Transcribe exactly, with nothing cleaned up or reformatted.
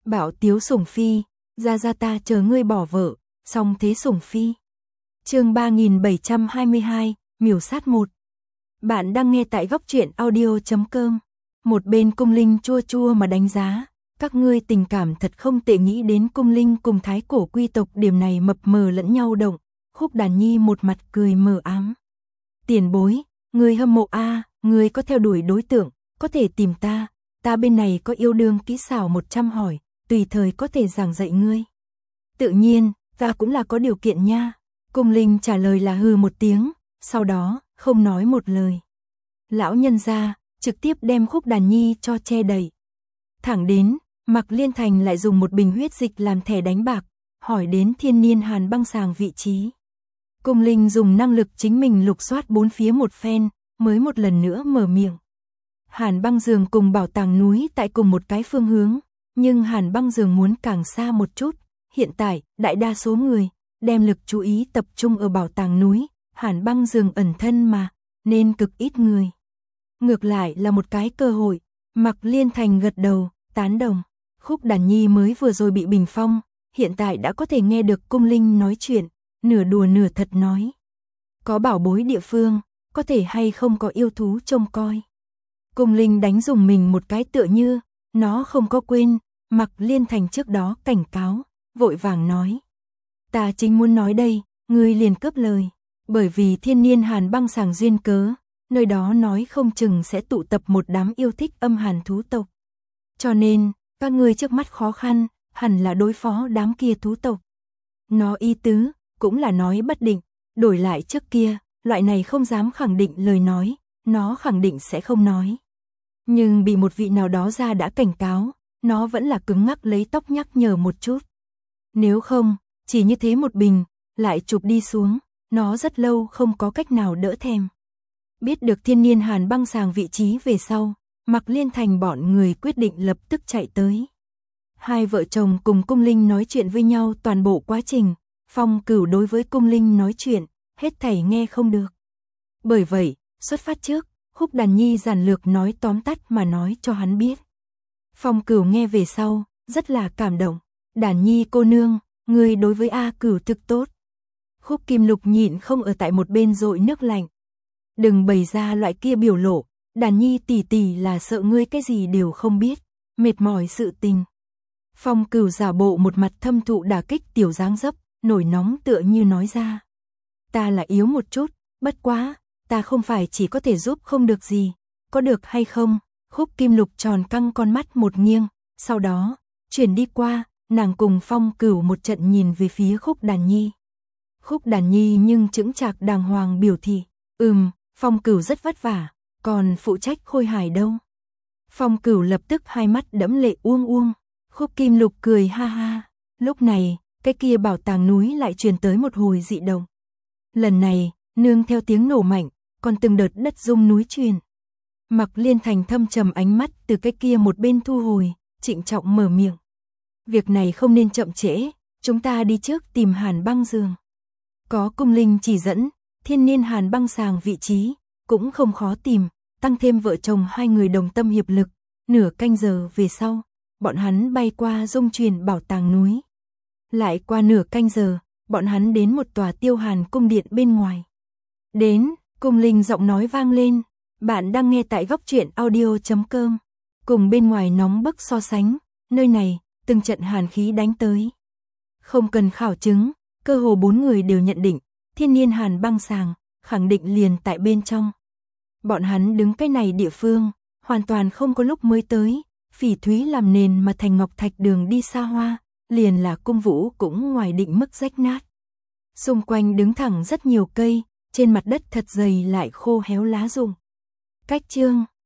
Bảo tiếu sủng phi, ra ra ta chờ ngươi bỏ vợ, song thế sủng phi. Chương ba nghìn bảy trăm hai mươi hai, miểu sát một. Bạn đang nghe tại góc truyện audio chấm com. Một bên Cung Linh chua chua mà đánh giá, các ngươi tình cảm thật không tệ, nghĩ đến Cung Linh cùng thái cổ quy tộc điểm này mập mờ lẫn nhau động, Khúc Đàn Nhi một mặt cười mờ ám. Tiền bối, ngươi hâm mộ a, à, ngươi có theo đuổi đối tượng, có thể tìm ta, ta bên này có yêu đương kỹ xảo một trăm hỏi, tùy thời có thể giảng dạy ngươi. Tự nhiên, ta cũng là có điều kiện nha. Cung Linh trả lời là hừ một tiếng, sau đó, không nói một lời. Lão nhân gia trực tiếp đem Khúc Đàn Nhi cho che đậy. Thẳng đến, Mạc Liên Thành lại dùng một bình huyết dịch làm thẻ đánh bạc, hỏi đến Thiên Niên Hàn Băng Sàng vị trí. Cung Linh dùng năng lực chính mình lục soát bốn phía một phen, mới một lần nữa mở miệng. Hàn Băng Giường cùng bảo tàng núi tại cùng một cái phương hướng, nhưng Hàn Băng Giường muốn càng xa một chút. Hiện tại, đại đa số người đem lực chú ý tập trung ở bảo tàng núi, Hàn Băng Giường ẩn thân mà, nên cực ít người. Ngược lại là một cái cơ hội, Mạc Liên Thành gật đầu, tán đồng. Khúc Đàn Nhi mới vừa rồi bị bình phong, hiện tại đã có thể nghe được Cung Linh nói chuyện, nửa đùa nửa thật nói. Có bảo bối địa phương, có thể hay không có yêu thú trông coi. Cung Linh đánh dùng mình một cái tựa như, nó không có quên, Mạc Liên Thành trước đó cảnh cáo, vội vàng nói. Ta chính muốn nói đây, ngươi liền cướp lời, bởi vì Thiên Niên Hàn Băng Sàng duyên cớ, nơi đó nói không chừng sẽ tụ tập một đám yêu thích âm hàn thú tộc. Cho nên, các ngươi trước mắt khó khăn, hẳn là đối phó đám kia thú tộc. Nó ý tứ, cũng là nói bất định, đổi lại trước kia, loại này không dám khẳng định lời nói, nó khẳng định sẽ không nói. Nhưng bị một vị nào đó ra đã cảnh cáo, nó vẫn là cứng ngắc lấy tóc nhắc nhở một chút. Nếu không, chỉ như thế một bình, lại chụp đi xuống, nó rất lâu không có cách nào đỡ thèm. Biết được Thiên Niên Hàn Băng Sàng vị trí về sau, Mạc Liên Thành bọn người quyết định lập tức chạy tới. Hai vợ chồng cùng Cung Linh nói chuyện với nhau toàn bộ quá trình, Phong Cửu đối với Cung Linh nói chuyện, hết thảy nghe không được. Bởi vậy, xuất phát trước, Khúc Đàn Nhi giản lược nói tóm tắt mà nói cho hắn biết. Phong Cửu nghe về sau, rất là cảm động. Đàn Nhi cô nương, người đối với A Cửu thực tốt. Khúc Kim Lục nhịn không ở tại một bên dội nước lạnh. Đừng bày ra loại kia biểu lộ, Đàn Nhi tỷ tỷ là sợ ngươi cái gì đều không biết, mệt mỏi sự tình. Phong Cửu giả bộ một mặt thâm thụ đả kích tiểu dáng dấp, nổi nóng tựa như nói ra. Ta là yếu một chút, bất quá, ta không phải chỉ có thể giúp không được gì, có được hay không? Khúc Kim Lục tròn căng con mắt một nghiêng, sau đó, chuyển đi qua, nàng cùng Phong Cửu một trận nhìn về phía Khúc Đàn Nhi. Khúc Đàn Nhi nhưng chững chạc đàng hoàng biểu thị, ừm, Phong Cửu rất vất vả, còn phụ trách Khôi Hải đâu. Phong Cửu lập tức hai mắt đẫm lệ uông uông, Khúc Kim Lục cười ha ha, lúc này, cái kia bảo tàng núi lại truyền tới một hồi dị động. Lần này, nương theo tiếng nổ mạnh, còn từng đợt đất rung núi truyền. Mạc Liên Thành thâm trầm ánh mắt từ cái kia một bên thu hồi, trịnh trọng mở miệng. Việc này không nên chậm trễ, chúng ta đi trước tìm Hàn Băng Giường. Có Cung Linh chỉ dẫn, Thiên Niên Hàn Băng Sàng vị trí, cũng không khó tìm, tăng thêm vợ chồng hai người đồng tâm hiệp lực, nửa canh giờ về sau, bọn hắn bay qua rung truyền bảo tàng núi. Lại qua nửa canh giờ, bọn hắn đến một tòa Tiêu Hàn cung điện bên ngoài. Đến, Cung Linh giọng nói vang lên, bạn đang nghe tại góc truyện audio chấm com. Cùng bên ngoài nóng bức so sánh, nơi này, từng trận hàn khí đánh tới. Không cần khảo chứng, cơ hồ bốn người đều nhận định, Thiên Niên Hàn Băng Sàng, khẳng định liền tại bên trong. Bọn hắn đứng cái này địa phương, hoàn toàn không có lúc mới tới, phỉ thúy làm nền mà thành ngọc thạch đường đi xa hoa, liền là cung vũ cũng ngoài định mức rách nát. Xung quanh đứng thẳng rất nhiều cây, trên mặt đất thật dày lại khô héo lá rụng. Cách chương